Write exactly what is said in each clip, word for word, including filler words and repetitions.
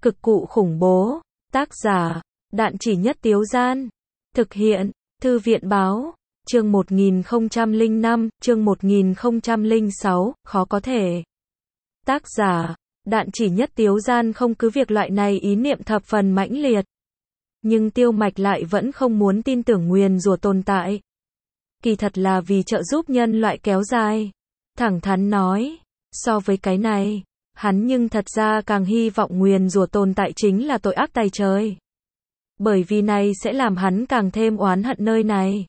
Cực cụ khủng bố. Tác giả, Đạn Chỉ Nhất Tiếu Gian. Thực hiện, Thư viện báo. Chương một nghìn không trăm lẻ năm, chương một nghìn không trăm lẻ sáu, khó có thể. Tác giả, Đạn Chỉ Nhất Tiếu Gian không cứ việc loại này ý niệm thập phần mãnh liệt. Nhưng Tiêu Mạch lại vẫn không muốn tin tưởng nguyền rủa tồn tại. Kỳ thật là vì trợ giúp nhân loại kéo dài. Thẳng thắn nói, so với cái này, hắn nhưng thật ra càng hy vọng nguyền rủa tồn tại chính là tội ác tày trời. Bởi vì này sẽ làm hắn càng thêm oán hận nơi này.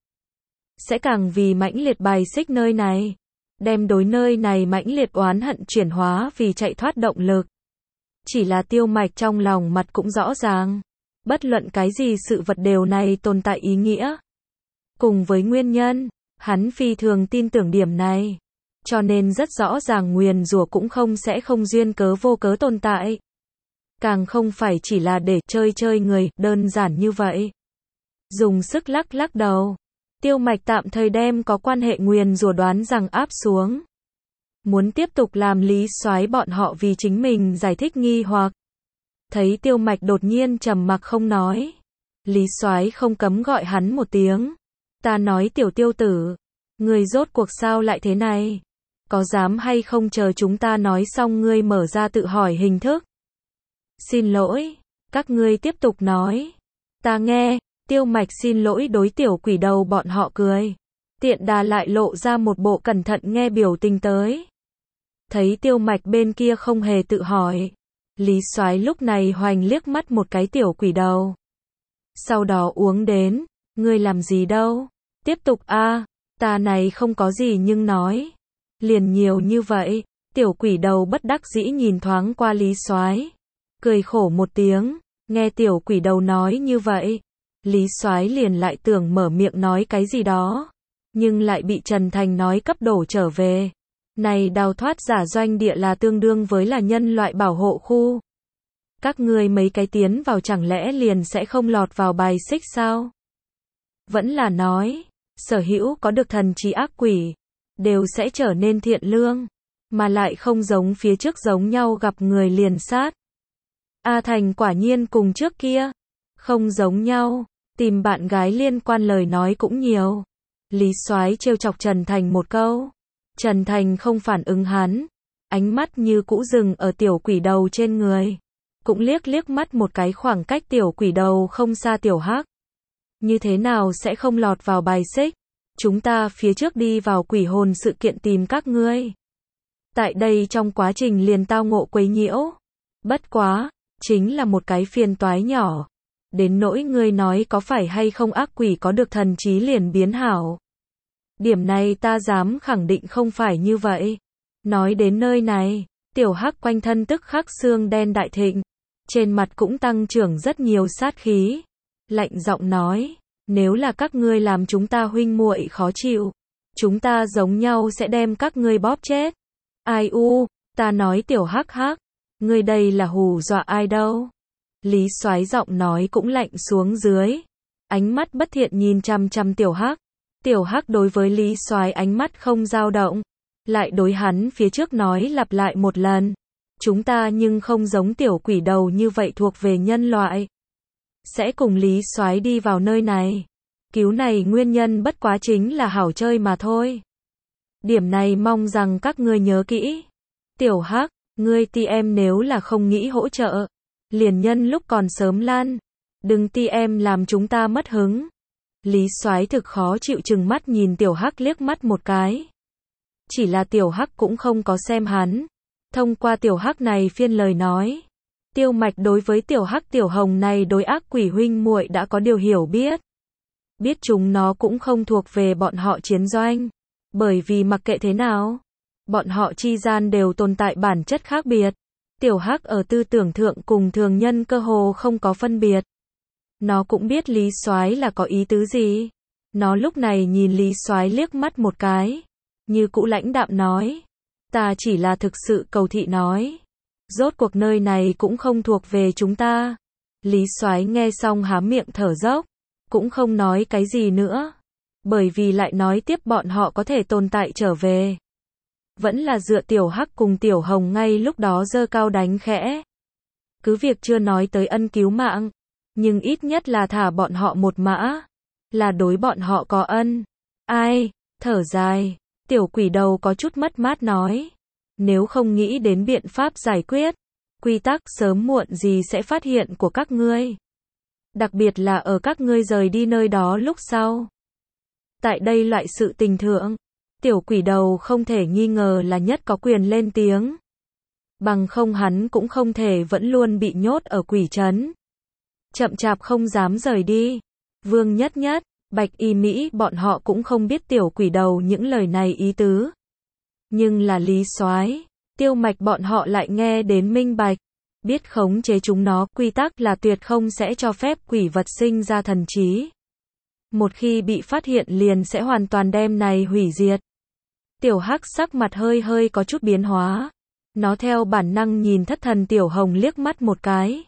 Sẽ càng vì mãnh liệt bài xích nơi này. Đem đối nơi này mãnh liệt oán hận chuyển hóa vì chạy thoát động lực. Chỉ là Tiêu Mạch trong lòng mặt cũng rõ ràng. Bất luận cái gì sự vật đều này tồn tại ý nghĩa. Cùng với nguyên nhân, hắn phi thường tin tưởng điểm này. Cho nên rất rõ ràng nguyền rủa cũng không sẽ không duyên cớ vô cớ tồn tại. Càng không phải chỉ là để chơi chơi người, đơn giản như vậy. Dùng sức lắc lắc đầu. Tiêu Mạch tạm thời đem có quan hệ nguyền rủa đoán rằng áp xuống. Muốn tiếp tục làm Lý Soái bọn họ vì chính mình giải thích nghi hoặc. Thấy Tiêu Mạch đột nhiên trầm mặc không nói. Lý Soái không cấm gọi hắn một tiếng. Ta nói tiểu Tiêu tử. Người rốt cuộc sao lại thế này? Có dám hay không chờ chúng ta nói xong ngươi mở ra tự hỏi hình thức? Xin lỗi. Các ngươi tiếp tục nói. Ta nghe. Tiêu Mạch xin lỗi đối tiểu quỷ đầu bọn họ cười. Tiện đà lại lộ ra một bộ cẩn thận nghe biểu tình tới. Thấy Tiêu Mạch bên kia không hề tự hỏi. Lý Soái lúc này hoành liếc mắt một cái tiểu quỷ đầu. Sau đó uống đến. Ngươi làm gì đâu? Tiếp tục a à, ta này không có gì nhưng nói. Liền nhiều như vậy. Tiểu quỷ đầu bất đắc dĩ nhìn thoáng qua Lý Soái. Cười khổ một tiếng. Nghe tiểu quỷ đầu nói như vậy. Lý Soái liền lại tưởng mở miệng nói cái gì đó. Nhưng lại bị Trần Thành nói cấp đổ trở về. Này đào thoát giả doanh địa là tương đương với là nhân loại bảo hộ khu. Các ngươi mấy cái tiến vào chẳng lẽ liền sẽ không lọt vào bài xích sao? Vẫn là nói, sở hữu có được thần trí ác quỷ, đều sẽ trở nên thiện lương, mà lại không giống phía trước giống nhau gặp người liền sát. A Thành quả nhiên cùng trước kia, không giống nhau, tìm bạn gái liên quan lời nói cũng nhiều. Lý Soái trêu chọc Trần Thành một câu. Trần Thành không phản ứng hắn, ánh mắt như cũ dừng ở tiểu quỷ đầu trên người. Cũng liếc liếc mắt một cái khoảng cách tiểu quỷ đầu không xa tiểu hắc. Như thế nào sẽ không lọt vào bài xích? Chúng ta phía trước đi vào quỷ hồn sự kiện tìm các ngươi. Tại đây trong quá trình liền tao ngộ quấy nhiễu. Bất quá, chính là một cái phiền toái nhỏ. Đến nỗi ngươi nói có phải hay không ác quỷ có được thần trí liền biến hảo. Điểm này ta dám khẳng định không phải như vậy. Nói đến nơi này, tiểu hắc quanh thân tức khắc xương đen đại thịnh. Trên mặt cũng tăng trưởng rất nhiều sát khí. Lạnh giọng nói, nếu là các ngươi làm chúng ta huynh muội khó chịu, chúng ta giống nhau sẽ đem các ngươi bóp chết. Ai u, ta nói tiểu hắc hắc, ngươi đây là hù dọa ai đâu. Lý Soái giọng nói cũng lạnh xuống dưới. Ánh mắt bất thiện nhìn chằm chằm tiểu hắc. Tiểu hắc đối với Lý Soái ánh mắt không dao động. Lại đối hắn phía trước nói lặp lại một lần. Chúng ta nhưng không giống tiểu quỷ đầu như vậy thuộc về nhân loại. Sẽ cùng Lý Soái đi vào nơi này. Cứu này nguyên nhân bất quá chính là hảo chơi mà thôi. Điểm này mong rằng các ngươi nhớ kỹ. Tiểu hắc, ngươi ti em nếu là không nghĩ hỗ trợ. Liền nhân lúc còn sớm lan. Đừng ti em làm chúng ta mất hứng. Lý Soái thực khó chịu chừng mắt nhìn tiểu hắc liếc mắt một cái. Chỉ là tiểu hắc cũng không có xem hắn. Thông qua tiểu hắc này phiên lời nói. Tiêu Mạch đối với tiểu hắc tiểu hồng này đối ác quỷ huynh muội đã có điều hiểu biết. Biết chúng nó cũng không thuộc về bọn họ chiến doanh. Bởi vì mặc kệ thế nào, bọn họ chi gian đều tồn tại bản chất khác biệt. Tiểu hắc ở tư tưởng thượng cùng thường nhân cơ hồ không có phân biệt. Nó cũng biết Lý Soái là có ý tứ gì. Nó lúc này nhìn Lý Soái liếc mắt một cái. Như cũ lãnh đạm nói. Ta chỉ là thực sự cầu thị nói. Rốt cuộc nơi này cũng không thuộc về chúng ta. Lý Soái nghe xong há miệng thở dốc. Cũng không nói cái gì nữa. Bởi vì lại nói tiếp bọn họ có thể tồn tại trở về. Vẫn là dựa tiểu hắc cùng tiểu hồng ngay lúc đó giơ cao đánh khẽ. Cứ việc chưa nói tới ân cứu mạng, nhưng ít nhất là thả bọn họ một mã, là đối bọn họ có ân. Ai, thở dài, tiểu quỷ đầu có chút mất mát nói. Nếu không nghĩ đến biện pháp giải quyết, quy tắc sớm muộn gì sẽ phát hiện của các ngươi. Đặc biệt là ở các ngươi rời đi nơi đó lúc sau. Tại đây loại sự tình thượng, tiểu quỷ đầu không thể nghi ngờ là nhất có quyền lên tiếng. Bằng không hắn cũng không thể vẫn luôn bị nhốt ở quỷ trấn. Chậm chạp không dám rời đi. Vương Nhất Nhất, Bạch Y Mỹ bọn họ cũng không biết tiểu quỷ đầu những lời này ý tứ. Nhưng là Lý Soái, Tiêu Mạch bọn họ lại nghe đến minh bạch. Biết khống chế chúng nó, quy tắc là tuyệt không sẽ cho phép quỷ vật sinh ra thần trí. Một khi bị phát hiện liền sẽ hoàn toàn đem này hủy diệt. Tiểu Hắc sắc mặt hơi hơi có chút biến hóa. Nó theo bản năng nhìn thất thần Tiểu Hồng liếc mắt một cái.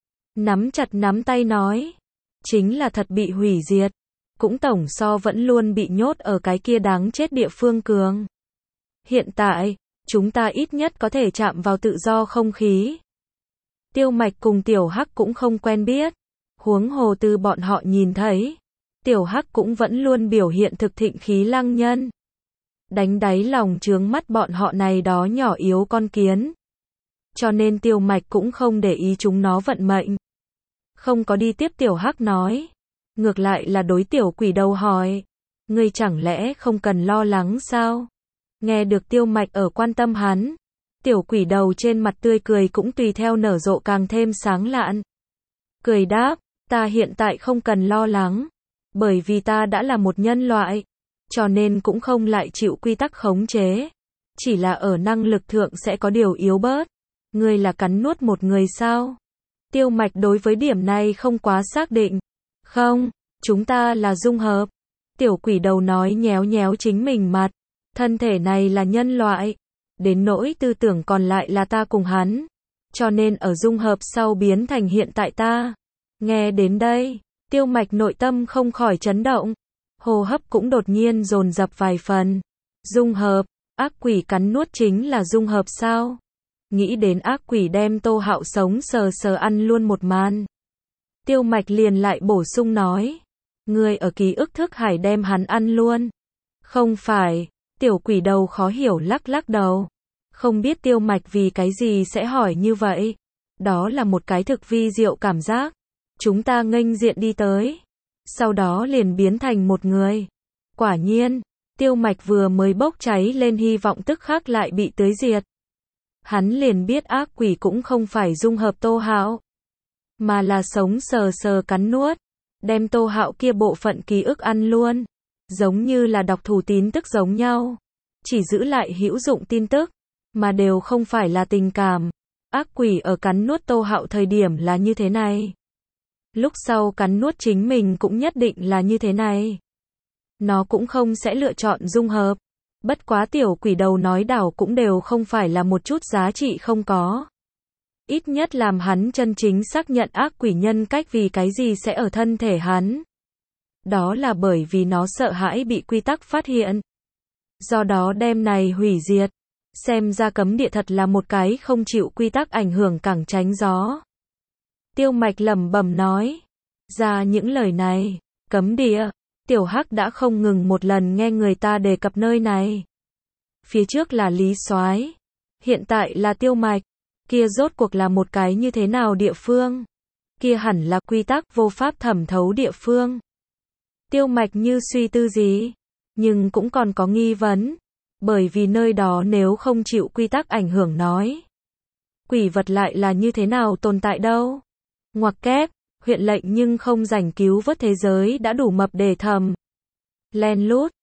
Nắm chặt nắm tay nói. Chính là thật bị hủy diệt. Cũng tổng so vẫn luôn bị nhốt ở cái kia đáng chết địa phương cường. Hiện tại, chúng ta ít nhất có thể chạm vào tự do không khí. Tiêu Mạch cùng Tiểu Hắc cũng không quen biết. Huống hồ từ bọn họ nhìn thấy. Tiểu Hắc cũng vẫn luôn biểu hiện thực thịnh khí lăng nhân. Đánh đáy lòng chướng mắt bọn họ này đó nhỏ yếu con kiến. Cho nên Tiêu Mạch cũng không để ý chúng nó vận mệnh. Không có đi tiếp Tiểu Hắc nói. Ngược lại là đối tiểu quỷ đầu hỏi. Ngươi chẳng lẽ không cần lo lắng sao? Nghe được Tiêu Mạch ở quan tâm hắn. Tiểu quỷ đầu trên mặt tươi cười cũng tùy theo nở rộ càng thêm sáng lạn. Cười đáp, ta hiện tại không cần lo lắng. Bởi vì ta đã là một nhân loại. Cho nên cũng không lại chịu quy tắc khống chế. Chỉ là ở năng lực thượng sẽ có điều yếu bớt. Ngươi là cắn nuốt một người sao? Tiêu Mạch đối với điểm này không quá xác định. Không, chúng ta là dung hợp. Tiểu quỷ đầu nói nhéo nhéo chính mình mặt. Thân thể này là nhân loại. Đến nỗi tư tưởng còn lại là ta cùng hắn. Cho nên ở dung hợp sau biến thành hiện tại ta. Nghe đến đây, Tiêu Mạch nội tâm không khỏi chấn động. Hô hấp cũng đột nhiên dồn dập vài phần. Dung hợp, ác quỷ cắn nuốt chính là dung hợp sao? Nghĩ đến ác quỷ đem Tô Hạo sống sờ sờ ăn luôn một màn. Tiêu Mạch liền lại bổ sung nói. Ngươi ở ký ức thức hải đem hắn ăn luôn. Không phải, tiểu quỷ đầu khó hiểu lắc lắc đầu. Không biết Tiêu Mạch vì cái gì sẽ hỏi như vậy. Đó là một cái thực vi diệu cảm giác. Chúng ta nghênh diện đi tới. Sau đó liền biến thành một người. Quả nhiên, Tiêu Mạch vừa mới bốc cháy lên hy vọng tức khắc lại bị tưới diệt. Hắn liền biết ác quỷ cũng không phải dung hợp Tô Hạo. Mà là sống sờ sờ cắn nuốt. Đem Tô Hạo kia bộ phận ký ức ăn luôn. Giống như là đọc thủ tín tức giống nhau. Chỉ giữ lại hữu dụng tin tức. Mà đều không phải là tình cảm. Ác quỷ ở cắn nuốt Tô Hạo thời điểm là như thế này. Lúc sau cắn nuốt chính mình cũng nhất định là như thế này. Nó cũng không sẽ lựa chọn dung hợp. Bất quá tiểu quỷ đầu nói đảo cũng đều không phải là một chút giá trị không có. Ít nhất làm hắn chân chính xác nhận ác quỷ nhân cách vì cái gì sẽ ở thân thể hắn. Đó là bởi vì nó sợ hãi bị quy tắc phát hiện. Do đó đem này hủy diệt. Xem ra cấm địa thật là một cái không chịu quy tắc ảnh hưởng cẳng tránh gió. Tiêu Mạch lẩm bẩm nói. Ra những lời này, cấm địa, Tiểu Hắc đã không ngừng một lần nghe người ta đề cập nơi này. Phía trước là Lý Soái, hiện tại là Tiêu Mạch, kia rốt cuộc là một cái như thế nào địa phương? Kia hẳn là quy tắc vô pháp thẩm thấu địa phương. Tiêu Mạch như suy tư gì, nhưng cũng còn có nghi vấn, bởi vì nơi đó nếu không chịu quy tắc ảnh hưởng nói, quỷ vật lại là như thế nào tồn tại đâu? Ngoặc kép, huyện lệnh nhưng không rảnh cứu vớt thế giới đã đủ mập để thầm. Len lút,